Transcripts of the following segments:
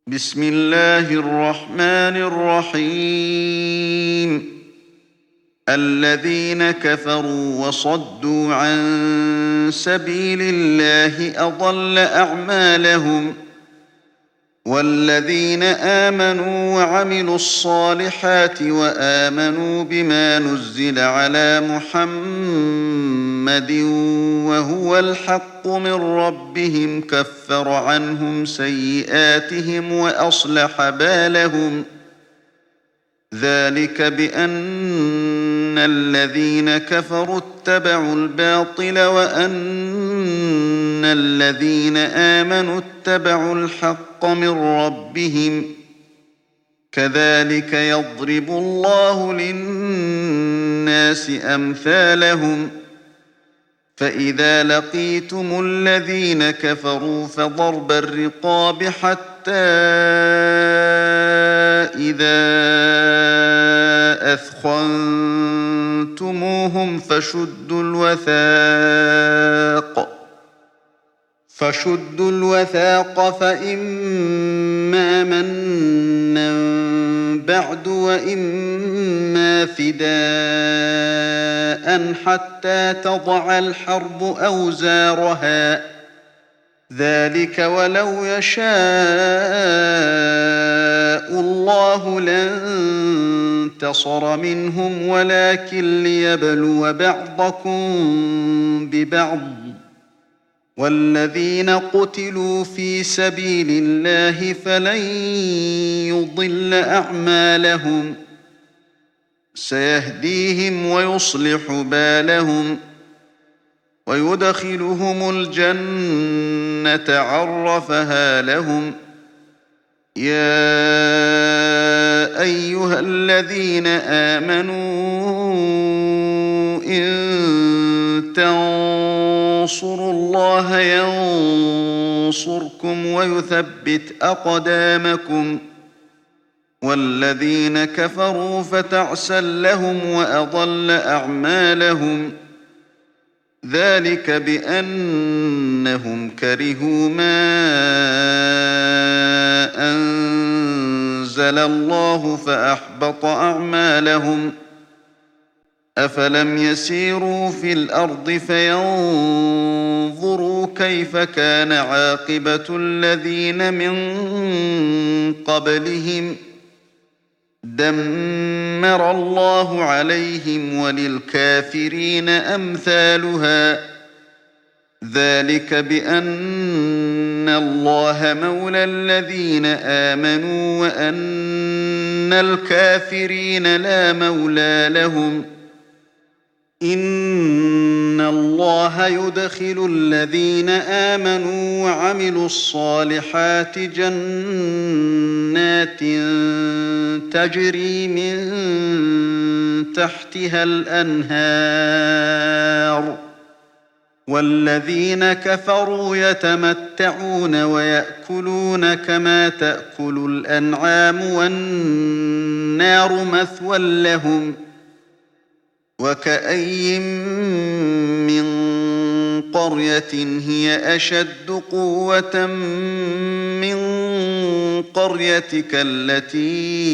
بسم الله الرحمن الرحيم. الذين كفروا وصدوا عن سبيل الله أضل أعمالهم، والذين آمنوا وعملوا الصالحات وآمنوا بما نزل على محمد وهو الحق من ربهم كفر عنهم سيئاتهم وأصلح بالهم. ذلك بأن الذين كفروا اتبعوا الباطل وأن الذين آمنوا اتبعوا الحق من ربهم. كذلك يضرب الله للناس أمثالهم. فإذا لقيتم الذين كفروا فضرب الرقاب حتى إذا أثخنتموهم فشدوا الوثاق فإما منا بعد وإما فداء حتى تضع الحرب أوزارها. ذلك ولو يشاء الله لانتصر منهم ولكن ليبلو بعضكم ببعض. والذين قتلوا في سبيل الله فلن يضل أعمالهم، سيهديهم ويصلح بالهم ويدخلهم الجنة عرفها لهم. يا أيها الذين آمنوا إن تنصروا الله ينصركم ويثبت أقدامكم. والذين كفروا فتعسا لهم وأضل أعمالهم. ذلك بأنهم كرهوا ما أنزل الله فأحبط أعمالهم. أفلم يسيروا في الأرض فينظروا كيف كان عاقبة الذين من قبلهم. دمر الله عليهم وللكافرين أمثالها. ذلك بأن الله مولى الذين آمنوا وأن الكافرين لا مولى لهم. إن الله يدخل الذين آمنوا وعملوا الصالحات جنات تجري من تحتها الأنهار. والذين كفروا يتمتعون ويأكلون كما تأكل الأنعام والنار مثوى لهم. وكأي من قرية هي أشد قوة من قريتك التي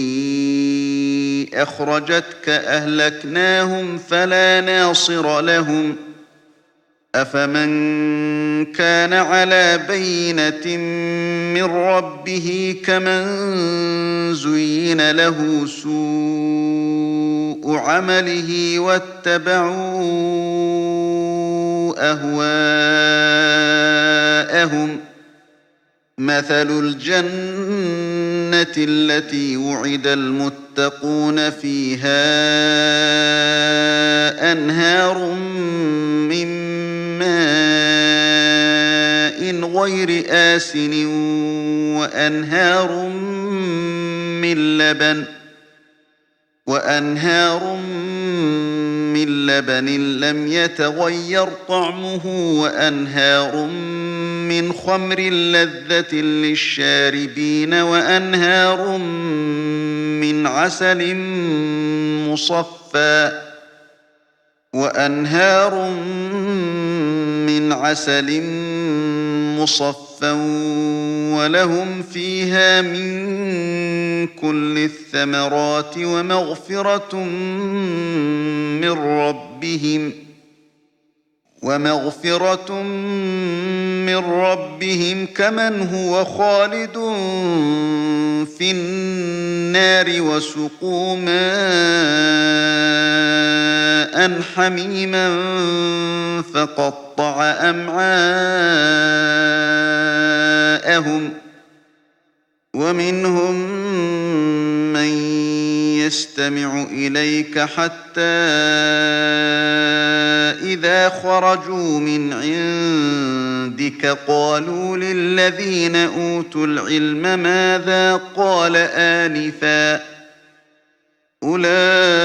أخرجتك أهلكناهم فلا ناصر لهم. أفمن كان على بينة من ربه كمن زين له سوء عمله واتبعوا أهواءهم. مثل الجنة التي وعد المتقون فيها أنهار من ماء غير آسن وأنهار من لبن لم يتغير طعمه وأنهار من خمر لذة للشاربين وأنهار من عسل مصفى صَفًّا وَلَهُمْ فِيهَا مِن كُلِّ الثَّمَرَاتِ وَمَغْفِرَةٌ مِّن رَّبِّهِمْ كَمَنْ هُوَ خَالِدٌ فِي النَّارِ وَسُقُوا مَاءً حَمِيمًا فَقَطَّعَ أَمْعَاءَهُمْ وَمِنْهُم مَّن يَسْتَمِعُ إِلَيْكَ حَتَّىٰ إِذَا خَرَجُوا مِنْ عِندِكَ قَالُوا لِلَّذِينَ أُوتُوا الْعِلْمَ مَاذَا قَالَ آنِفًا ۚ أُولَٰئِكَ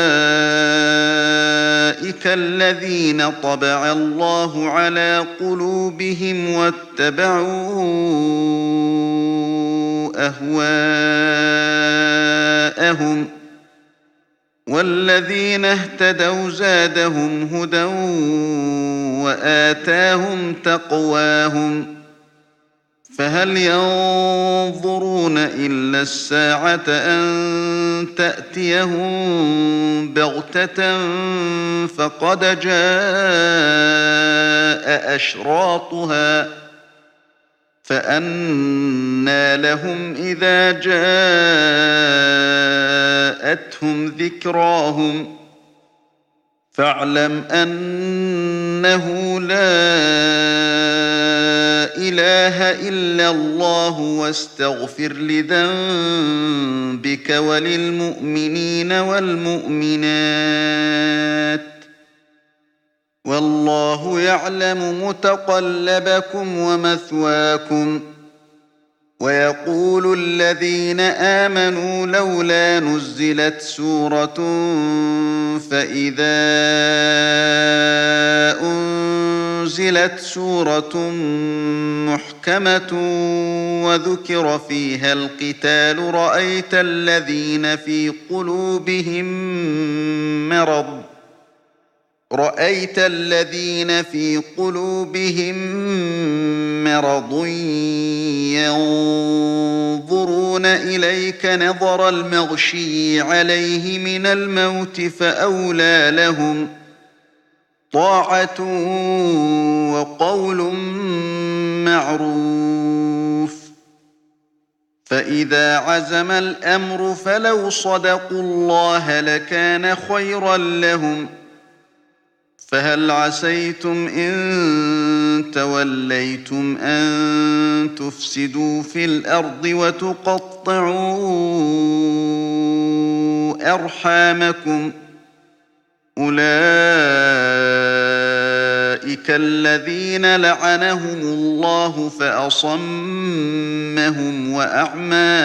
الَّذِينَ طَبَعَ اللَّهُ عَلَىٰ قُلُوبِهِمْ وَاتَّبَعُوا أَهْوَاءَهُمْ ۚ وَالَّذِينَ اهْتَدَوْا زَادَهُمْ هُدًى وَآتَاهُمْ تَقْوَاهُمْ ۗ فَهَلْ يَنظُرُونَ إِلَّا السَّاعَةَ أَن تَأْتِيَهُم بَغْتَةً فَقَدْ جَاءَ أَشْرَاطُهَا ۚ فَأَنَّىٰ لَهُمْ إِذَا جَاءَتْهُمْ ذِكْرَاهُمْ ۚ فَاعْلَمْ أَنَّهُ لَا إِلَٰهَ إِلَّا اللَّهُ وَاسْتَغْفِرْ لِذَنبِكَ وَلِلْمُؤْمِنِينَ وَالْمُؤْمِنَاتِ ۗ وَاللَّهُ يَعْلَمُ مُتَقَلَّبَكُمْ وَمَثْوَاكُمْ. وَيَقُولُ الَّذِينَ آمَنُوا لَوْلَا نُزِّلَتْ سُورَةٌ فَإِذَا أُنزِلَتْ سُورَةٌ مُّحْكَمَةٌ وَذُكِرَ فِيهَا الْقِتَالُ رَأَيْتَ الَّذِينَ فِي قُلُوبِهِم مَّرَضٌ يَنظُرُونَ إِلَيْكَ نَظَرَ الْمَغْشِيِّ عَلَيْهِ مِنَ الْمَوْتِ فَأَوْلَىٰ لَهُمْ ۚ طَاعَةٌ وَقَوْلٌ مَّعْرُوفٌ ۚ فَإِذَا عَزَمَ الْأَمْرُ فَلَوْ صَدَقُوا اللَّهَ لَكَانَ خَيْرًا لَّهُمْ ۚ فَهَلْ عَسَيْتُمْ إِن تَوَلَّيْتُمْ أَن تُفْسِدُوا فِي الْأَرْضِ وَتُقَطِّعُوا أَرْحَامَكُمْ ۚ أُولَٰئِكَ الَّذِينَ لَعَنَهُمُ اللَّهُ فَأَصَمَّهُمْ وَأَعْمَىٰ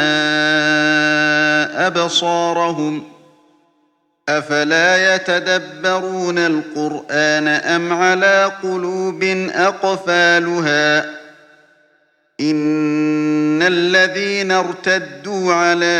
أَبْصَارَهُمْ ۚ أَفَلَا يَتَدَبَّرُونَ الْقُرْآنَ أَمْ عَلَىٰ قُلُوبٍ أَقْفَالُهَا ۚ إِنَّ الَّذِينَ ارْتَدُّوا عَلَىٰ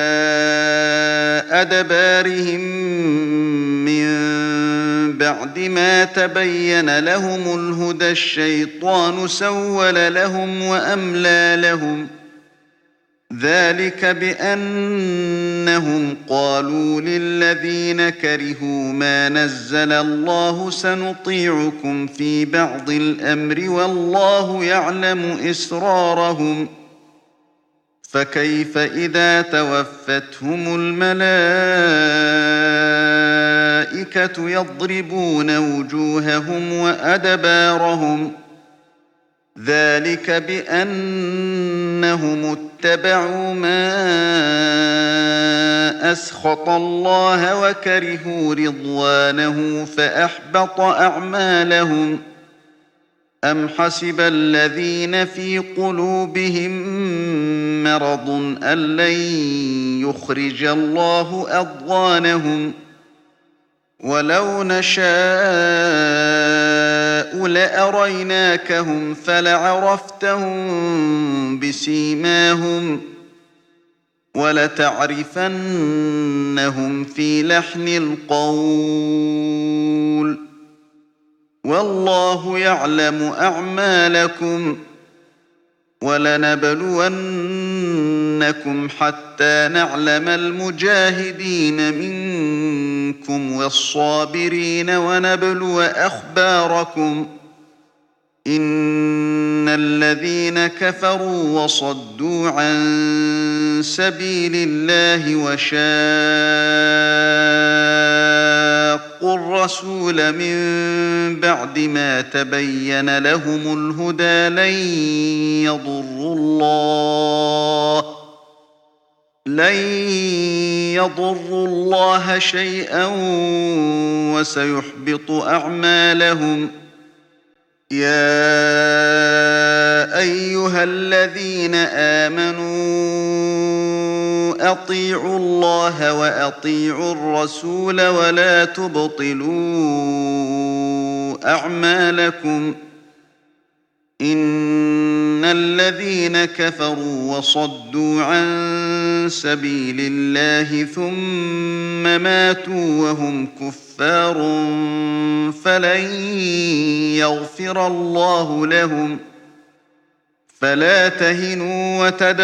أَدْبَارِهِم مِّن بَعْدِ مَا تَبَيَّنَ لَهُمُ الْهُدَى الشَّيْطَانُ سَوَّلَ لَهُمْ وَأَمْلَىٰ لَهُمْ ۚ ذَٰلِكَ بِأَنَّهُمْ قَالُوا لِلَّذِينَ كَرِهُوا مَا نَزَّلَ اللَّهُ سَنُطِيعُكُمْ فِي بَعْضِ الْأَمْرِ وَاللَّهُ يَعْلَمُ إِسْرَارَهُمْ ۚ فَكَيْفَ إِذَا تَوَفَّتْهُمُ الْمَلَائِكَةُ يَضْرِبُونَ وُجُوهَهُمْ وَأَدْبَارَهُمْ ۚ ذَٰلِكَ بِأَنَّهُمُ اتَّبَعُوا مَا أَسْخَطَ اللَّهَ وَكَرِهُوا رِضْوَانَهُ فَأَحْبَطَ أَعْمَالَهُمْ ۚ أَمْ حَسِبَ الَّذِينَ فِي قُلُوبِهِم مَّرَضٌ أَن لَّن يُخْرِجَ اللَّهُ أَضْغَانَهُمْ ۚ وَلَوْ نَشَاءُ لَأَرَيْنَاكَهُمْ فَلَعَرَفْتَهُم بِسِيمَاهُمْ ۚ وَلَتَعْرِفَنَّهُمْ فِي لَحْنِ الْقَوْلِ ۚ وَاللَّهُ يَعْلَمُ أَعْمَالَكُمْ وَلَنَبْلُوَنَّكُمْ حَتَّىٰ نَعْلَمَ الْمُجَاهِدِينَ مِنكُمْ وَالصَّابِرِينَ وَنَبْلُوَ أَخْبَارَكُمْ ۚ إِنَّ الَّذِينَ كَفَرُوا وَصَدُّوا عَن سَبِيلِ اللَّهِ وَشَاقُّوا الرَّسُولَ مِن بَعْدِ مَا تَبَيَّنَ لَهُمُ الْهُدَىٰ لَن يَضُرُّوا اللَّهَ شَيْئًا وَسَيُحْبِطُ أَعْمَالَهُمْ. يَا أَيُّهَا الَّذِينَ آمَنُوا أَطِيعُوا اللَّهَ وَأَطِيعُوا الرَّسُولَ وَلَا تُبْطِلُوا أَعْمَالَكُمْ. إِنَّ الَّذِينَ كَفَرُوا وَصَدُّوا عَن سَبِيلِ اللَّهِ ثُمَّ مَاتُوا وَهُمْ كُفَّارٌ فَلَن يَغْفِرَ اللَّهُ لَهُمْ. فَلَا تَهِنُوا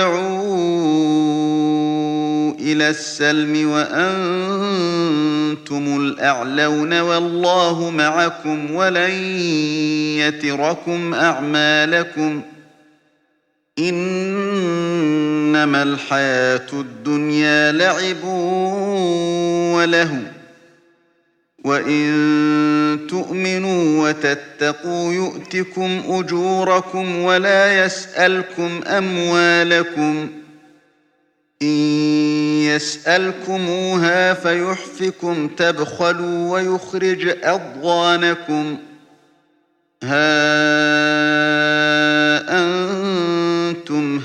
وَتَدْعُوا إِلَى السَّلْمِ وَأَنتُمُ الْأَعْلَوْنَ وَاللَّهُ مَعَكُمْ وَلَن يَتِرَكُمْ أَعْمَالَكُمْ. إِنَّمَا الْحَيَاةُ الدُّنْيَا لَعِبٌ وَلَهْوٌ ۚ وَإِن تُؤْمِنُوا وَتَتَّقُوا يُؤْتِكُمْ أُجُورَكُمْ وَلَا يَسْأَلْكُمْ أَمْوَالَكُمْ. إِن يَسْأَلْكُمُوهَا فَيُحْفِكُمْ تَبْخَلُوا وَيُخْرِجْ أَضْغَانَكُمْ. هَا أَنتُمْ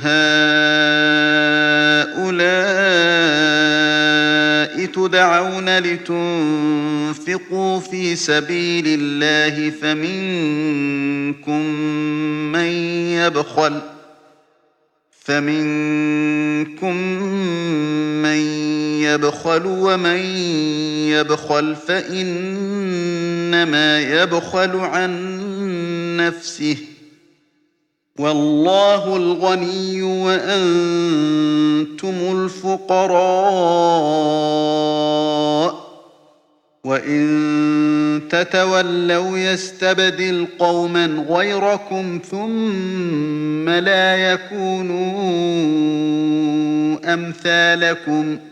هَٰؤُلَاءِ تُدْعَوْنَ لِتُنفِقُوا فِي سَبِيلِ اللَّهِ فَمِنكُم مَّن يَبْخَلُ وَمَن يَبْخَلْ فَإِنَّمَا يَبْخَلُ عَن نَّفْسِهِ ۚ وَاللَّهُ الْغَنِيُّ وَأَنتُمُ الْفُقَرَاءُ ۚ وَإِن تَتَوَلَّوْا يَسْتَبْدِلْ قَوْمًا غَيْرَكُمْ ثُمَّ لَا يَكُونُوا أَمْثَالَكُمْ.